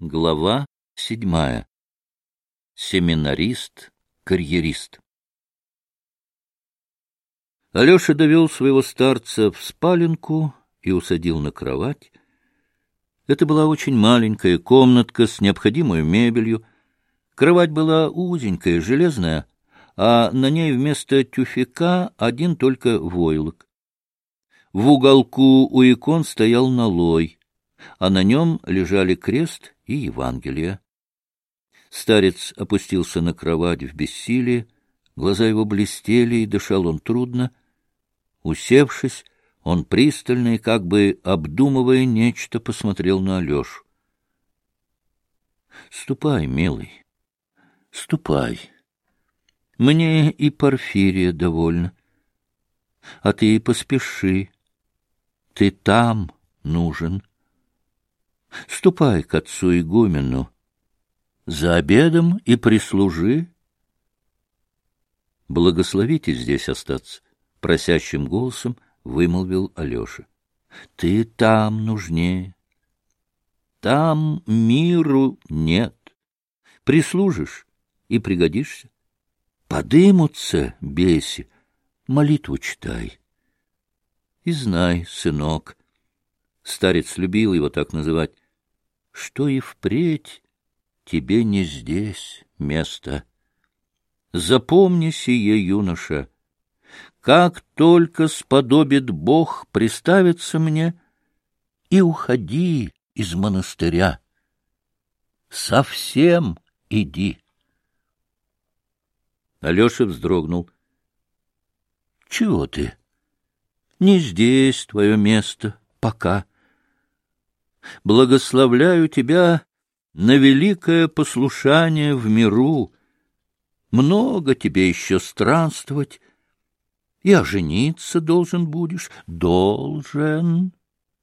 Глава 7. Семинарист-карьерист. Алеша довел своего старца в спаленку и усадил на кровать. Это была очень маленькая комнатка с необходимой мебелью. Кровать была узенькая, железная, а на ней вместо тюфяка один только войлок. В уголку у икон стоял налой, а на нем лежали крест и Евангелие. Старец опустился на кровать в бессилии, глаза его блестели, и дышал он трудно. Усевшись, он пристально и, как бы обдумывая нечто, посмотрел на Алешу. — Ступай, милый, ступай. Мне и Порфирия довольно. А ты поспеши. Ты там нужен. Ступай к отцу игумену. За обедом и прислужи. Благословите здесь остаться, — просящим голосом вымолвил Алеша. Ты там нужнее. Там миру нет. Прислужишь и пригодишься. Подымутся беси, молитву читай. И знай, сынок, старец любил его так называть, что и впредь тебе не здесь место. Запомни сие, юноша, как только сподобит Бог приставиться мне, и уходи из монастыря. Совсем иди. Алеша вздрогнул. — Чего ты? Не здесь твое место пока. Благословляю тебя на великое послушание в миру. Много тебе еще странствовать, и ожениться должен будешь. Должен.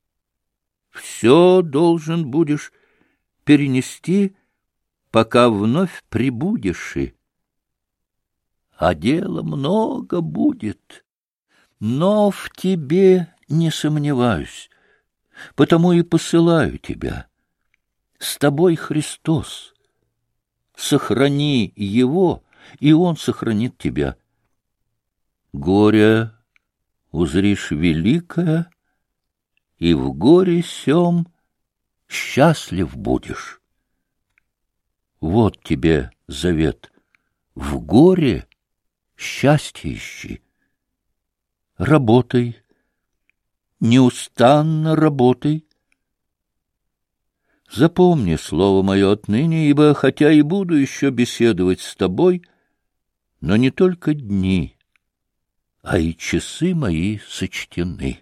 Все должен будешь перенести, пока вновь прибудешь. А дела много будет, но в тебе не сомневаюсь, потому и посылаю тебя. С тобой Христос. Сохрани Его, и Он сохранит тебя. Горе узришь великое, и в горе сем счастлив будешь. Вот тебе завет. В горе счастье ищи. Работай, неустанно работай. Запомни слово мое отныне, ибо хотя и буду еще беседовать с тобой, но не только дни, а и часы мои сочтены.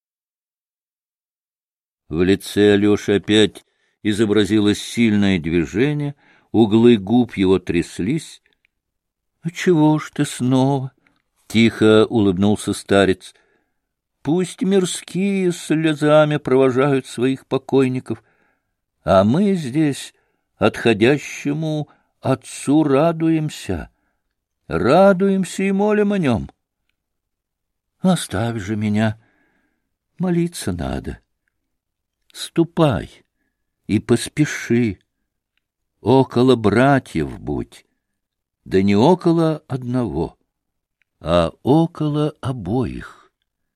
В лице Алеши опять изобразилось сильное движение, углы губ его тряслись. — А чего ж ты снова? — тихо улыбнулся старец. — Пусть мирские слезами провожают своих покойников, а мы здесь отходящему Отцу радуемся и молим о нем. Оставь же меня, молиться надо. Ступай и поспеши, около братьев будь, да не около одного, а около обоих.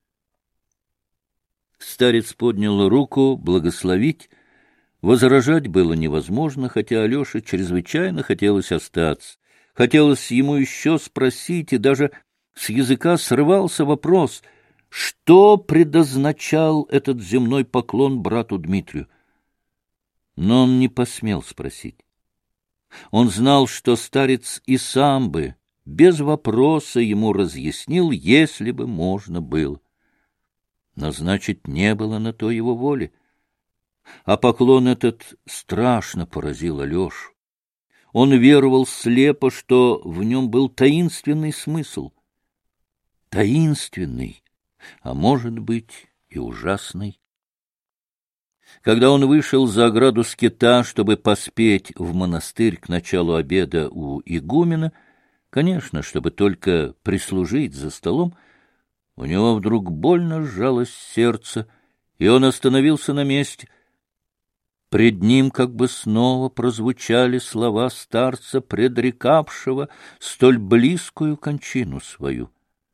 Старец поднял руку благословить. Возражать было невозможно, хотя Алёше чрезвычайно хотелось остаться. Хотелось ему еще спросить, и даже с языка срывался вопрос, что предозначал этот земной поклон брату Дмитрию. Но он не посмел спросить. Он знал, что старец и сам бы без вопроса ему разъяснил, если бы можно было. Но, значит, не было на то его воли. А поклон этот страшно поразил Алешу. Он веровал слепо, что в нем был таинственный смысл. Таинственный, а может быть и ужасный. Когда он вышел за ограду скита, чтобы поспеть в монастырь к началу обеда у игумена, конечно, чтобы только прислужить за столом, у него вдруг больно сжалось сердце, и он остановился на месте. Пред ним как бы снова прозвучали слова старца, предрекавшего столь близкую кончину свою.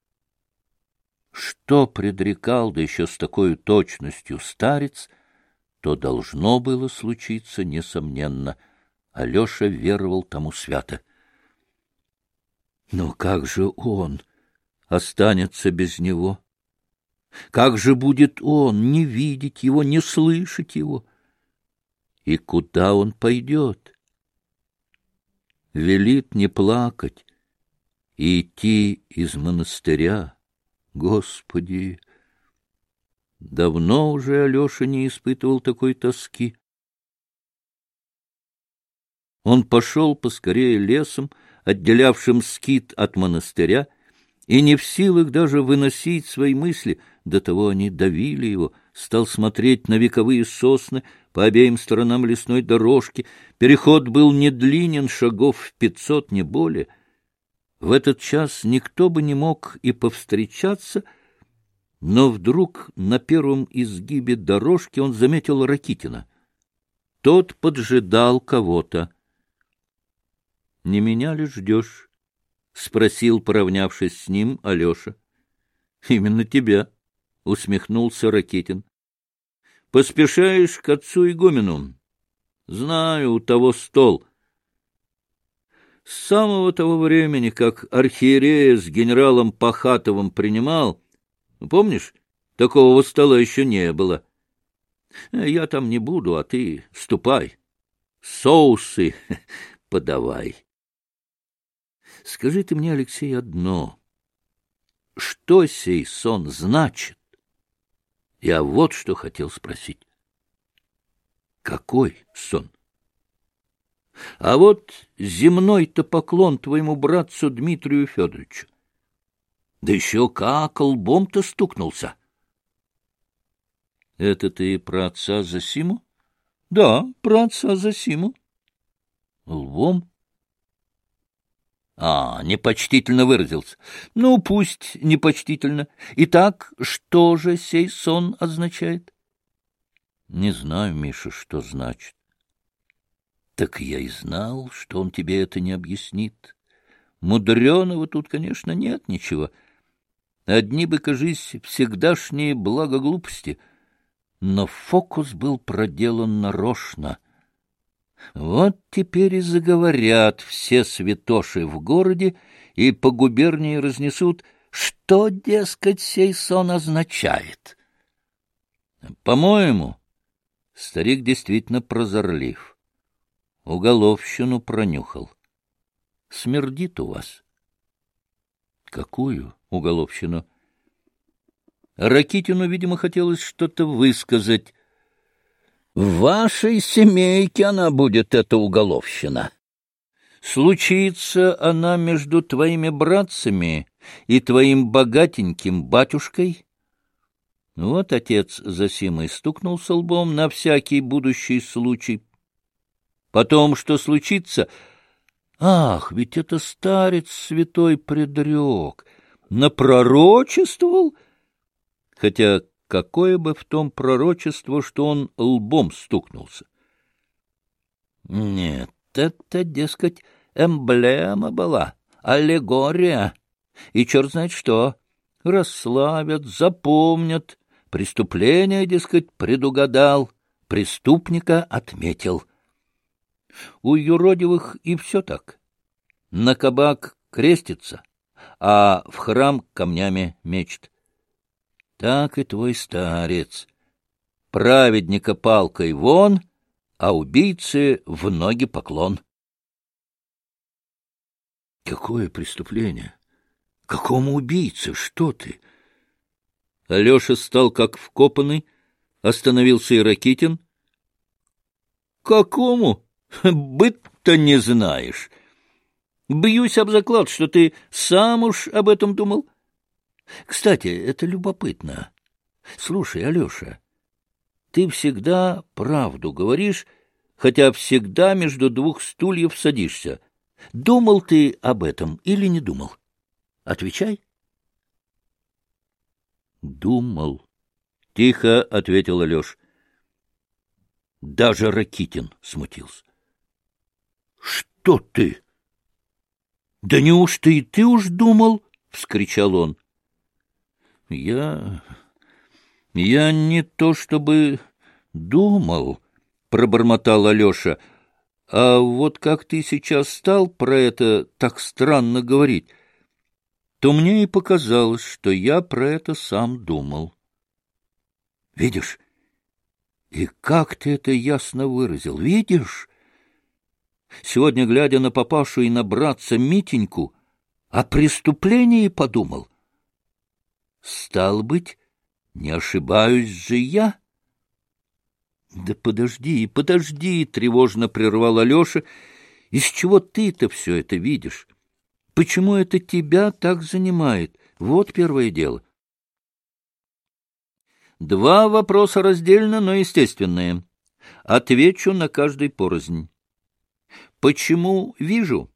Что предрекал, да еще с такой точностью старец, то должно было случиться, несомненно. Алеша веровал тому свято. Но как же он останется без него? Как же будет он не видеть его, не слышать его? И куда он пойдет? Велит не плакать и идти из монастыря. Господи! Давно уже Алеша не испытывал такой тоски. Он пошел поскорее лесом, отделявшим скит от монастыря, и не в силах даже выносить свои мысли, до того они давили его, стал смотреть на вековые сосны по обеим сторонам лесной дорожки. Переход был не длинен, шагов в 500, не более. В этот час никто бы не мог и повстречаться, но вдруг на первом изгибе дорожки он заметил Ракитина. Тот поджидал кого-то. — Не меня ли ждешь? — спросил, поравнявшись с ним, Алеша. — Именно тебя, — усмехнулся Ракитин. — Поспешаешь к отцу игумену? Знаю, у того стол. С самого того времени, как архиерея с генералом Пахатовым принимал, помнишь, такого стола еще не было. Я там не буду, а ты ступай. Соусы подавай. Скажи ты мне, Алексей, одно. Что сей сон значит? Я вот что хотел спросить. Какой сон? А вот земной-то поклон твоему братцу Дмитрию Федоровичу. Да еще как лбом-то стукнулся. Это ты про отца Зосиму? Да, про отца Зосиму. Лбом? Непочтительно выразился. Ну, пусть непочтительно. Итак, что же сей сон означает? Не знаю, Миша, что значит. Так я и знал, что он тебе это не объяснит. Мудреного тут, конечно, нет ничего. Одни бы, кажись, всегдашние благоглупости. Но фокус был проделан нарочно. Вот теперь и заговорят все святоши в городе и по губернии разнесут, что, дескать, сей сон означает. По-моему, старик действительно прозорлив. Уголовщину пронюхал. Смердит у вас. Какую уголовщину? Ракитину, видимо, хотелось что-то высказать. В вашей семейке она будет, эта уголовщина. Случится она между твоими братцами и твоим богатеньким батюшкой. Вот отец Зосимой стукнулся лбом на всякий будущий случай. Потом, что случится? Ах, ведь это старец святой предрек, напророчествовал, хотя какое бы в том пророчество, что он лбом стукнулся? Нет, это, дескать, эмблема была, аллегория, и черт знает что, расславят, запомнят, преступление, дескать, предугадал, преступника отметил. У юродивых и все так. На кабак крестится, а в храм камнями мечет. Так и твой старец. Праведника палкой вон, а убийце в ноги поклон. Какое преступление? Какому убийце? Что ты? Алеша стал как вкопанный, остановился и Ракитин. Какому? Быть-то не знаешь. Бьюсь об заклад, что ты сам уж об этом думал. Кстати, это любопытно. Слушай, Алеша, ты всегда правду говоришь, хотя всегда между двух стульев садишься. Думал ты об этом или не думал? Отвечай. Думал, — тихо ответил Алеша. Даже Ракитин смутился. — Что ты? — Да неужто и ты уж думал? — вскричал он. — Я не то чтобы думал, — пробормотал Алеша. — А вот как ты сейчас стал про это так странно говорить, то мне и показалось, что я про это сам думал. Видишь, и как ты это ясно выразил, видишь? Сегодня, глядя на папашу и на братца Митеньку, о преступлении подумал. Стал быть, не ошибаюсь же я? Да подожди, тревожно прервал Алеша. Из чего ты-то все это видишь? Почему это тебя так занимает? Вот первое дело. Два вопроса раздельно, но естественные. Отвечу на каждый порознь. Почему вижу?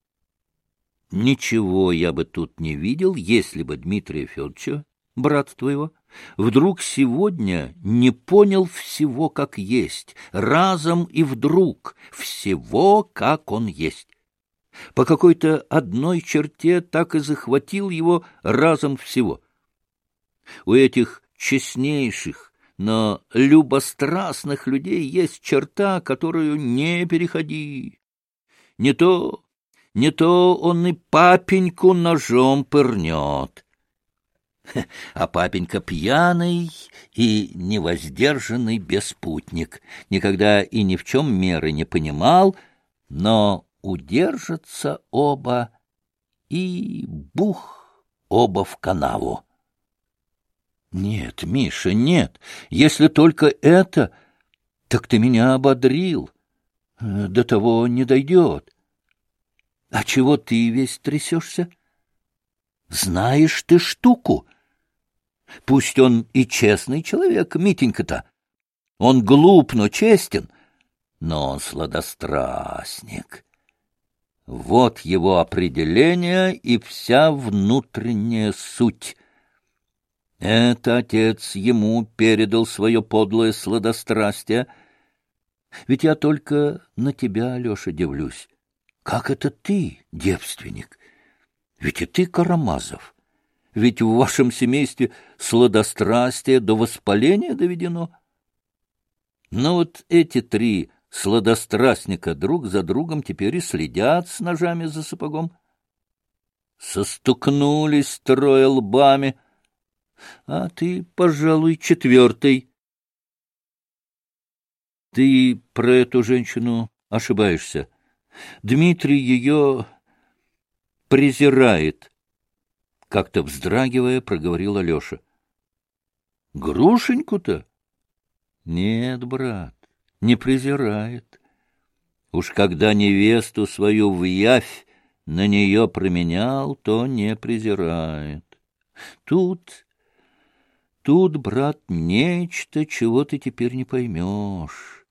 Ничего я бы тут не видел, если бы Дмитрия Федоровича, брата твоего, вдруг сегодня не понял всего как есть, разом и вдруг, всего как он есть. По какой-то одной черте так и захватил его разом всего. У этих честнейших, но любострастных людей есть черта, которую не переходи. Не то он и папеньку ножом пырнет. А папенька пьяный и невоздержанный беспутник, никогда и ни в чем меры не понимал, но удержатся оба и бух, оба в канаву. Нет, Миша, нет, если только это, так ты меня ободрил. До того не дойдет. А чего ты весь трясешься? Знаешь ты штуку. Пусть он и честный человек, Митенька-то. Он глуп, но честен, но он сладострастник. Вот его определение и вся внутренняя суть. Это отец ему передал свое подлое сладострастие. Ведь я только на тебя, Алеша, дивлюсь. Как это ты, девственник? Ведь и ты Карамазов. Ведь в вашем семействе сладострастие до воспаления доведено. Но вот эти три сладострастника друг за другом теперь и следят с ножами за сапогом. Состукнулись трое лбами, а ты, пожалуй, четвертый. Ты про эту женщину ошибаешься. Дмитрий ее презирает, — как-то вздрагивая, проговорил Алеша. — Грушеньку-то? — Нет, брат, не презирает. Уж когда невесту свою в явь на нее променял, то не презирает. Тут, брат, нечто, чего ты теперь не поймешь.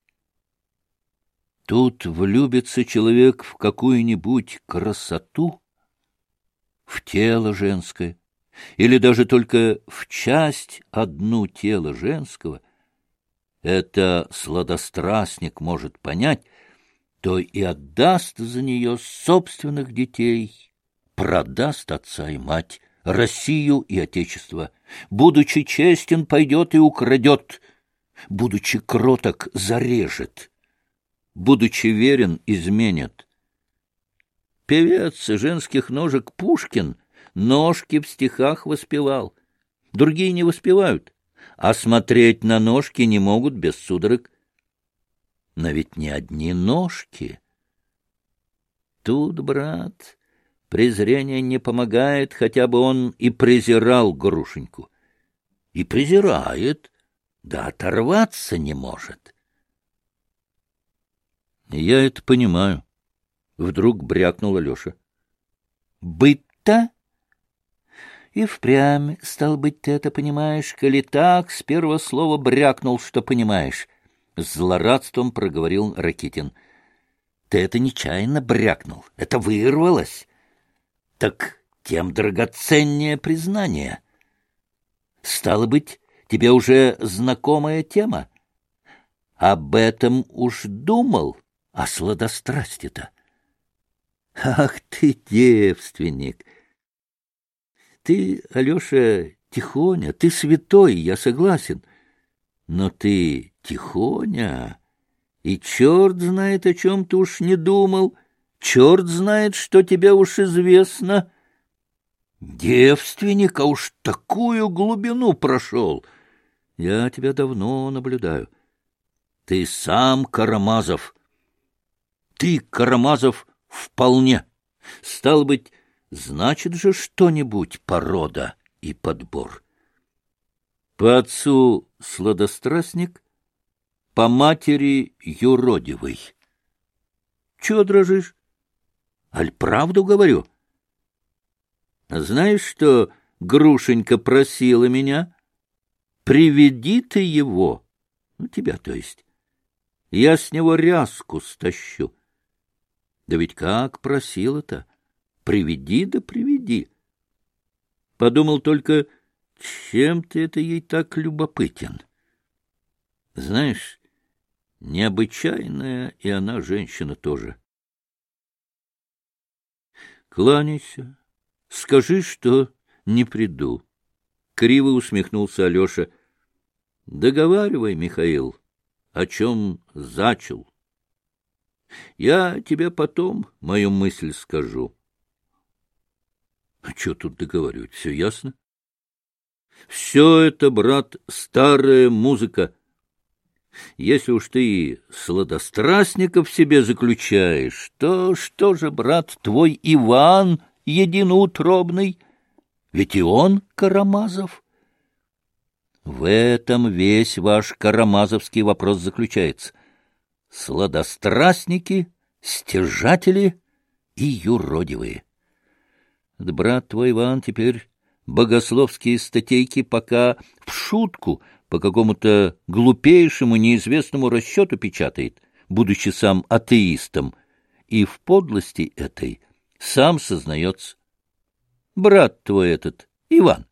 Тут влюбится человек в какую-нибудь красоту, в тело женское, или даже только в часть одну тела женского, это сладострастник может понять, то и отдаст за нее собственных детей, продаст отца и мать, Россию и Отечество. Будучи честен, пойдет и украдет, будучи кроток, зарежет, будучи верен, изменит. Певец женских ножек Пушкин ножки в стихах воспевал. Другие не воспевают, а смотреть на ножки не могут без судорог. Но ведь не одни ножки. Тут, брат, презрение не помогает, хотя бы он и презирал Грушеньку. И презирает, да оторваться не может. Я это понимаю. Вдруг брякнул Алеша. Быть-то? И впрямь, стал быть, ты это понимаешь, коли так, с первого слова брякнул, что понимаешь. С злорадством проговорил Ракитин. Ты это нечаянно брякнул, это вырвалось. Так тем драгоценнее признание. Стало быть, тебе уже знакомая тема. об этом уж думал, о сладострасти-то. Ах ты, девственник! Ты, Алеша, тихоня, ты святой, я согласен, но ты тихоня, и черт знает, о чем ты уж не думал, черт знает, что тебе уж известно. Девственник, а уж такую глубину прошел. Я тебя давно наблюдаю. Ты сам Карамазов. Ты, Карамазов, вполне. Стало быть, значит же что-нибудь порода и подбор. По отцу сладострастник, по матери юродивый. Чего дрожишь? Аль правду говорю? Знаешь, что Грушенька просила меня? Приведи ты его, ну, тебя, то есть. Я с него ряску стащу. Да ведь как просила-то? Приведи да приведи. Подумал только, чем ты это ей так любопытен? Знаешь, необычайная и она женщина тоже. Кланяйся, скажи, что не приду. Криво усмехнулся Алеша. Договаривай, Михаил, о чем зачел. Я тебе потом мою мысль скажу. А что тут договаривать? Все ясно? Все это, брат, старая музыка. Если уж ты сладострастников в себе заключаешь, то что же, брат, твой Иван единоутробный? Ведь и он Карамазов. В этом весь ваш карамазовский вопрос заключается. Сладострастники, стяжатели и юродивые. Да брат твой Иван теперь богословские статейки пока в шутку по какому-то глупейшему неизвестному расчету печатает, будучи сам атеистом, и в подлости этой сам сознается. Брат твой этот, Иван.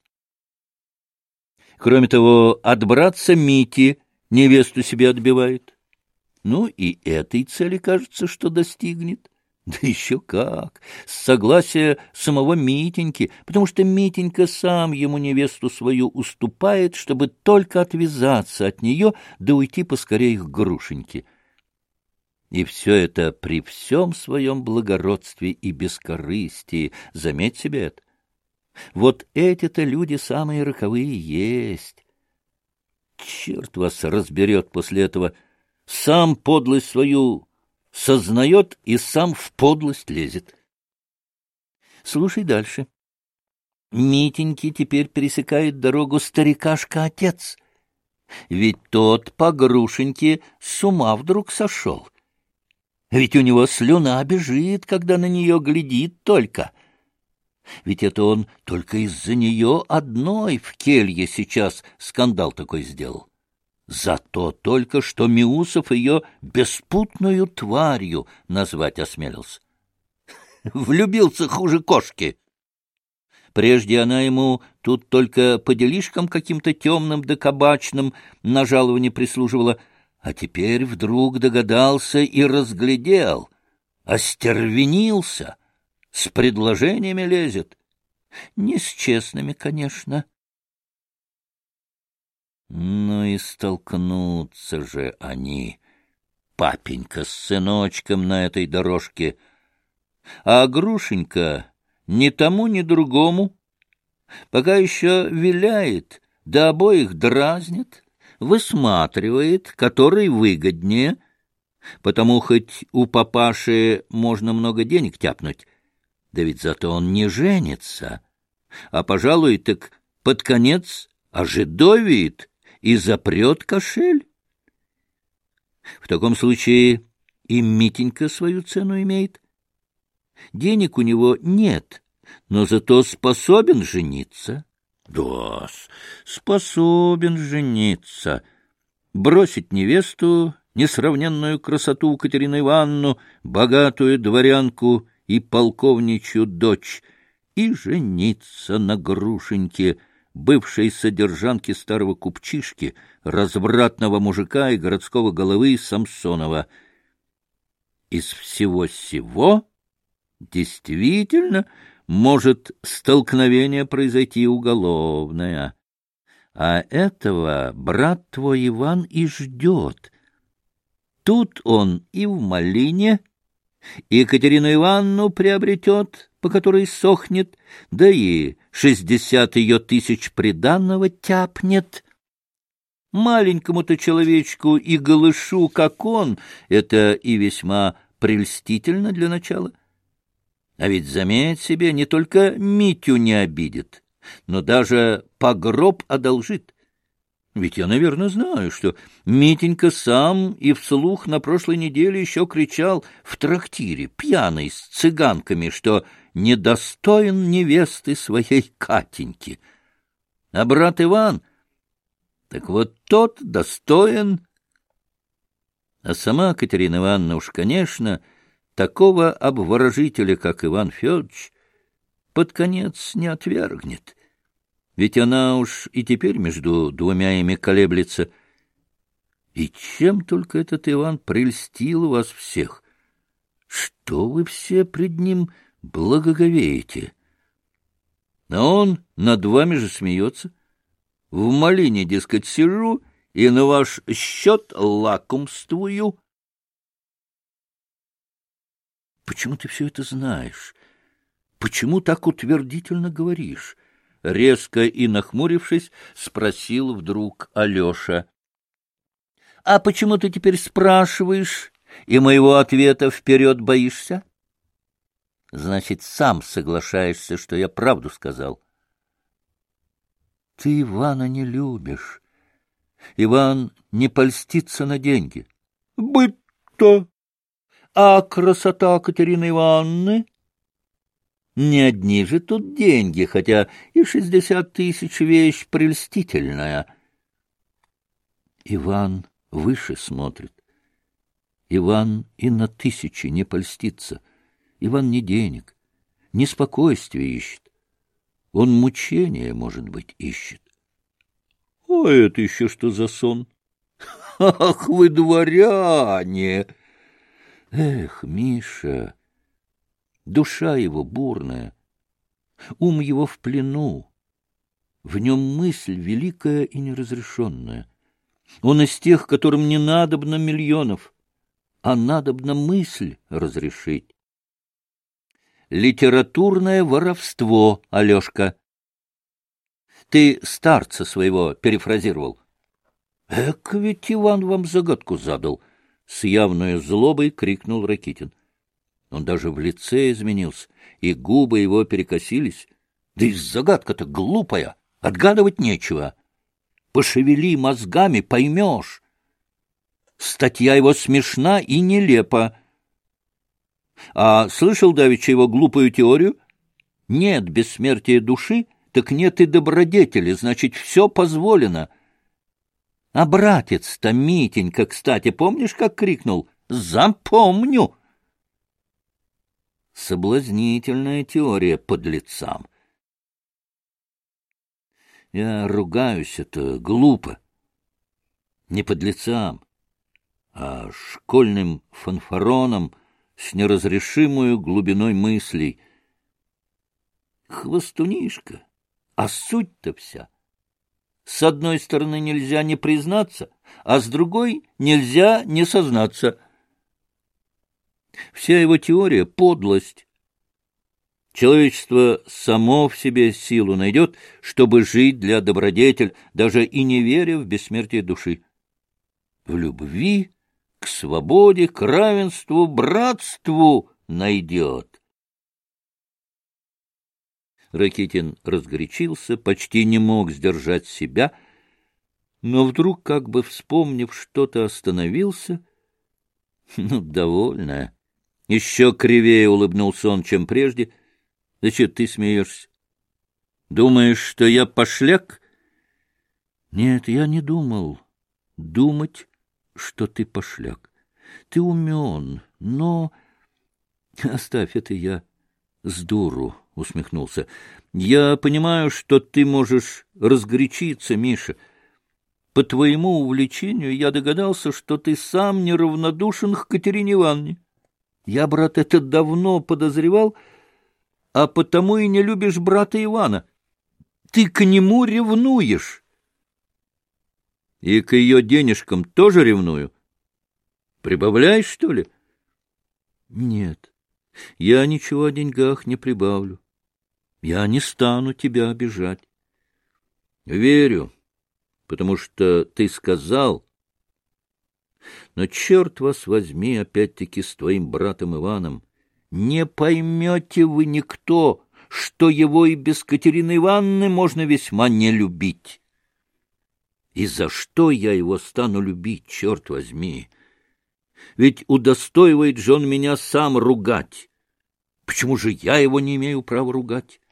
Кроме того, от братца Мити невесту себе отбивает. Ну, и этой цели, кажется, что достигнет. Да еще как! С согласия самого Митеньки, потому что Митенька сам ему невесту свою уступает, чтобы только отвязаться от нее да уйти поскорее к Грушеньке. И все это при всем своем благородстве и бескорыстии. Заметь себе это. Вот эти-то люди самые роковые есть. Черт вас разберет после этого. Сам подлость свою сознает и сам в подлость лезет. Слушай дальше. Митеньке теперь пересекает дорогу старикашка-отец. Ведь тот по Грушеньке с ума вдруг сошел. Ведь у него слюна бежит, когда на нее глядит только. Ведь это он только из-за нее одной в келье сейчас скандал такой сделал. Зато только что Миусов ее беспутную тварью назвать осмелился. Влюбился хуже кошки. Прежде она ему тут только по делишкам каким-то темным да кабачным на жалование прислуживала, а теперь вдруг догадался и разглядел, остервенился, с предложениями лезет. Не с честными, конечно. Ну и столкнутся же они, папенька с сыночком, на этой дорожке. А Грушенька ни тому, ни другому пока еще виляет, да обоих дразнит, высматривает, который выгоднее, потому хоть у папаши можно много денег тяпнуть, да ведь зато он не женится, а, пожалуй, так под конец ожидовеет и запрет кошель. В таком случае и Митенька свою цену имеет. Денег у него нет, но зато способен жениться. Да, способен жениться. Бросить невесту, несравненную красоту Катерину Ивановну, богатую дворянку и полковничью дочь, и жениться на Грушеньке, бывшей содержанки старого купчишки, развратного мужика и городского головы Самсонова. Из всего сего действительно может столкновение произойти уголовное. А этого брат твой Иван и ждет. Тут он и в малине, и Екатерину Ивановну приобретет, по которой сохнет, да и 60 ее тысяч приданого тяпнет. Маленькому-то человечку и голышу, как он, это и весьма прельстительно для начала. А ведь, заметь себе, не только Митю не обидит, но даже погроб одолжит. Ведь я, наверное, знаю, что Митенька сам и вслух на прошлой неделе еще кричал в трактире, пьяный, с цыганками, что недостоин невесты своей Катеньки. А брат Иван, так вот тот достоин. А сама Катерина Ивановна уж, конечно, такого обворожителя, как Иван Федорович, под конец не отвергнет. Ведь она уж и теперь между двумя ими колеблется. И чем только этот Иван прельстил вас всех? Что вы все пред ним благоговеете? А он над вами же смеется. В малине, дескать, сижу и на ваш счет лакомствую. Почему ты все это знаешь? Почему так утвердительно говоришь? Резко и нахмурившись, спросил вдруг Алеша. — А почему ты теперь спрашиваешь, и моего ответа вперед боишься? — Значит, сам соглашаешься, что я правду сказал. — Ты Ивана не любишь. Иван не польстится на деньги. — Быть-то! А красота Катерины Ивановны? Не одни же тут деньги, хотя и 60 тысяч вещь прельстительная. Иван выше смотрит. Иван и на тысячи не польстится. Иван не денег, не спокойствие ищет. Он мучения, может быть, ищет. — А это еще что за сон? — Ах вы, дворяне! Эх, Миша! Душа его бурная, ум его в плену, в нем мысль великая и неразрешенная. Он из тех, которым не надобно миллионов, а надобно мысль разрешить. Литературное воровство, Алешка. Ты старца своего перефразировал. Эк, ведь Иван вам загадку задал, — с явной злобой крикнул Ракитин. Он даже в лице изменился, и губы его перекосились. Да и загадка-то глупая, отгадывать нечего. Пошевели мозгами, поймешь. Статья его смешна и нелепа. А слышал давеча его глупую теорию? Нет бессмертия души, так нет и добродетели, значит, все позволено. А братец-то Митенька, кстати, помнишь, как крикнул? «Запомню!» Соблазнительная теория подлецам. Я ругаюсь, это глупо. Не подлецам, а школьным фанфароном с неразрешимую глубиной мыслей. Хвостунишка, а суть-то вся. С одной стороны нельзя не признаться, а с другой нельзя не сознаться. Вся его теория — подлость. Человечество само в себе силу найдет, чтобы жить для добродетель, даже и не веря в бессмертие души. В любви к свободе, к равенству, братству найдет. Ракитин разгорячился, почти не мог сдержать себя, но вдруг, как бы вспомнив что-то, остановился. Ну, довольно. Еще кривее улыбнулся он, чем прежде. — Да что ты смеешься? Думаешь, что я пошляк? — Нет, я не думал думать, что ты пошляк. Ты умен, но... Оставь это, я с дуру усмехнулся. — Я понимаю, что ты можешь разгорячиться, Миша. По твоему увлечению я догадался, что ты сам неравнодушен к Катерине Ивановне. Я, брат, это давно подозревал, а потому и не любишь брата Ивана. Ты к нему ревнуешь. И к ее денежкам тоже ревную. Прибавляешь, что ли? Нет, я ничего о деньгах не прибавлю. Я не стану тебя обижать. Верю, потому что ты сказал. Но, черт вас возьми, опять-таки с твоим братом Иваном, не поймете вы никто, что его и без Катерины Ивановны можно весьма не любить. И за что я его стану любить, черт возьми? Ведь удостоивает же он меня сам ругать. Почему же я его не имею права ругать?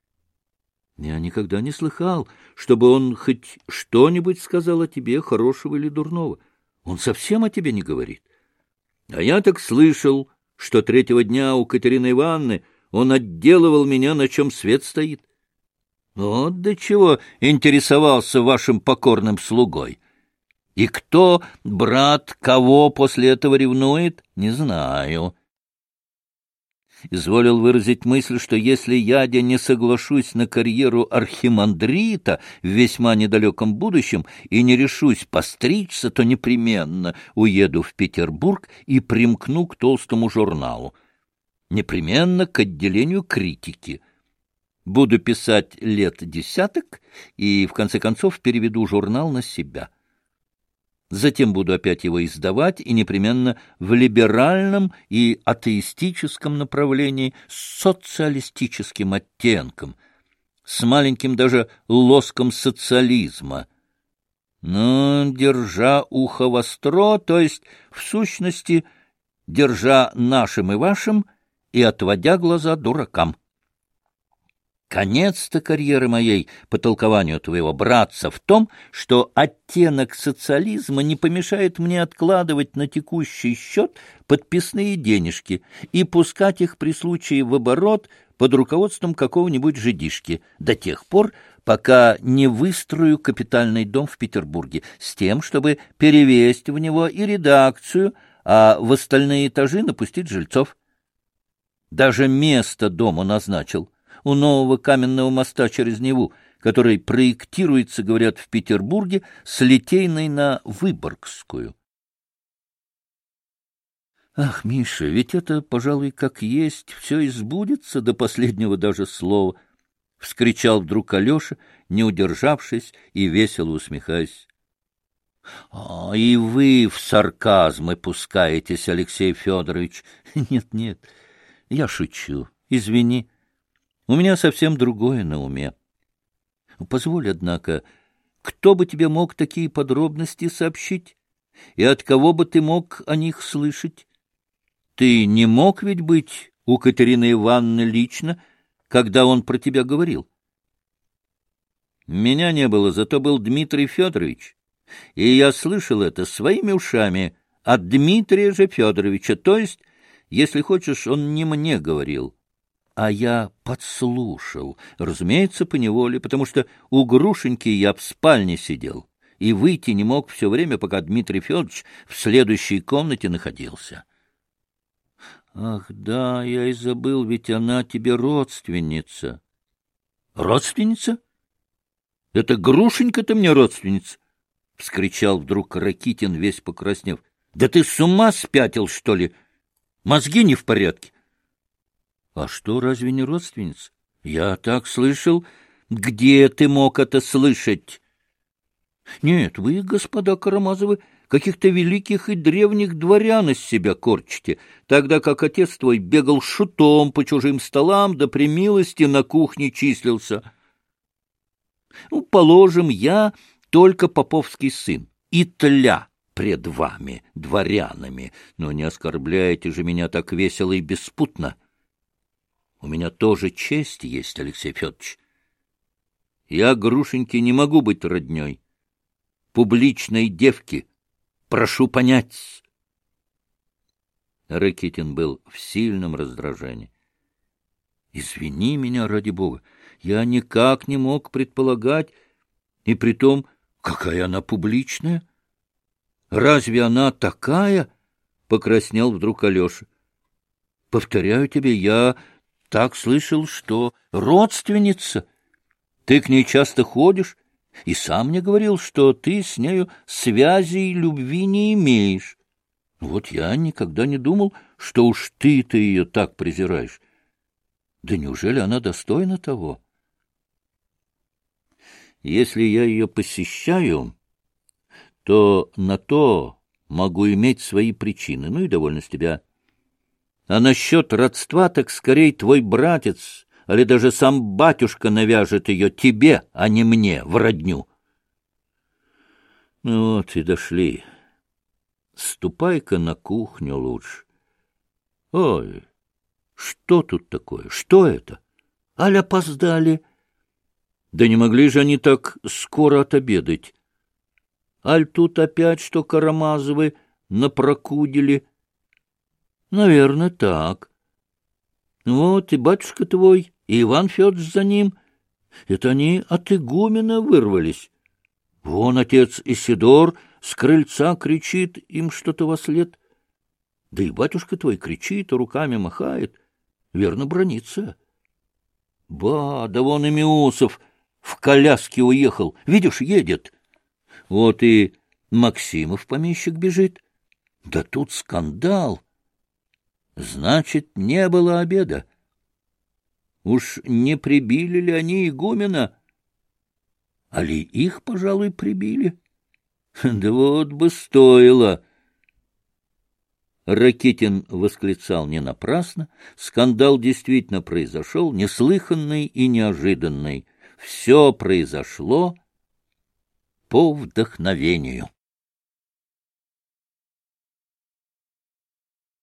Я никогда не слыхал, чтобы он хоть что-нибудь сказал о тебе, хорошего или дурного. Он совсем о тебе не говорит. А я так слышал, что третьего дня у Катерины Ивановны он отделывал меня, на чем свет стоит. Вот до чего интересовался вашим покорным слугой. И кто, брат, кого после этого ревнует, не знаю. Изволил выразить мысль, что если я не соглашусь на карьеру архимандрита в весьма недалеком будущем и не решусь постричься, то непременно уеду в Петербург и примкну к толстому журналу. Непременно к отделению критики. Буду писать лет десяток и, в конце концов, переведу журнал на себя. Затем буду опять его издавать, и непременно в либеральном и атеистическом направлении с социалистическим оттенком, с маленьким даже лоском социализма. Но держа ухо востро, то есть, в сущности, держа нашим и вашим и отводя глаза дуракам. Конец-то карьеры моей, по толкованию твоего братца, в том, что оттенок социализма не помешает мне откладывать на текущий счет подписные денежки и пускать их при случае в оборот под руководством какого-нибудь жидишки до тех пор, пока не выстрою капитальный дом в Петербурге, с тем, чтобы перевесть в него и редакцию, а в остальные этажи напустить жильцов. Даже место дому назначил. У нового каменного моста через Неву, который проектируется, говорят, в Петербурге, с Литейной на Выборгскую. Ах, Миша, ведь это, пожалуй, как есть, все и сбудется до последнего даже слова, — вскричал вдруг Алеша, не удержавшись и весело усмехаясь. — И вы в сарказмы пускаетесь, Алексей Федорович. Нет, нет, я шучу, извини. У меня совсем другое на уме. Позволь, однако, кто бы тебе мог такие подробности сообщить? И от кого бы ты мог о них слышать? Ты не мог ведь быть у Катерины Ивановны лично, когда он про тебя говорил? Меня не было, зато был Дмитрий Федорович. И я слышал это своими ушами от Дмитрия же Федоровича, то есть, если хочешь, он не мне говорил. А я подслушал, разумеется, поневоле, потому что у Грушеньки я в спальне сидел и выйти не мог все время, пока Дмитрий Федорович в следующей комнате находился. Ах, да, я и забыл, ведь она тебе родственница. Родственница? Это Грушенька-то мне родственница? — вскричал вдруг Ракитин, весь покраснев. — Да ты с ума спятил, что ли? Мозги не в порядке. — А что, разве не родственница? — Я так слышал. Где ты мог это слышать? — Нет, вы, господа Карамазовы, каких-то великих и древних дворян из себя корчите, тогда как отец твой бегал шутом по чужим столам, да при милости на кухне числился. Ну, положим, я только поповский сын, и тля пред вами, дворянами, но не оскорбляйте же меня так весело и беспутно. У меня тоже честь есть, Алексей Федорович. Я Грушеньке не могу быть родней. Публичной девки, прошу понять. Ракитин был в сильном раздражении. Извини меня, ради бога, я никак не мог предполагать, и притом, какая она публичная. Разве она такая? — покраснел вдруг Алеша. — Повторяю тебе, я так слышал, что родственница. Ты к ней часто ходишь, и сам мне говорил, что ты с нею связей любви не имеешь. Вот я никогда не думал, что уж ты ее так презираешь. Да неужели она достойна того? Если я ее посещаю, то на то могу иметь свои причины, ну и довольно с тебя. А насчет родства, так скорее твой братец, или даже сам батюшка навяжет ее тебе, а не мне, в родню. Ну вот и дошли. Ступай-ка на кухню лучше. Ой, что тут такое? Что это? Аль опоздали. Да не могли же они так скоро отобедать. Аль тут опять что Карамазовы напрокудили. Наверное, так. Вот и батюшка твой, и Иван Федорович за ним. Это они от игумена вырвались. Вон отец Исидор с крыльца кричит им что-то вослед. Да и батюшка твой кричит, руками махает. Верно, бранится. Ба, да вон и Миусов в коляске уехал. Видишь, едет. Вот и Максимов помещик бежит. Да тут скандал. Значит, не было обеда. Уж не прибили ли они игумена? Али их, пожалуй, прибили? Да вот бы стоило. Ракитин восклицал не напрасно. Скандал действительно произошел, неслыханный и неожиданный. Все произошло по вдохновению.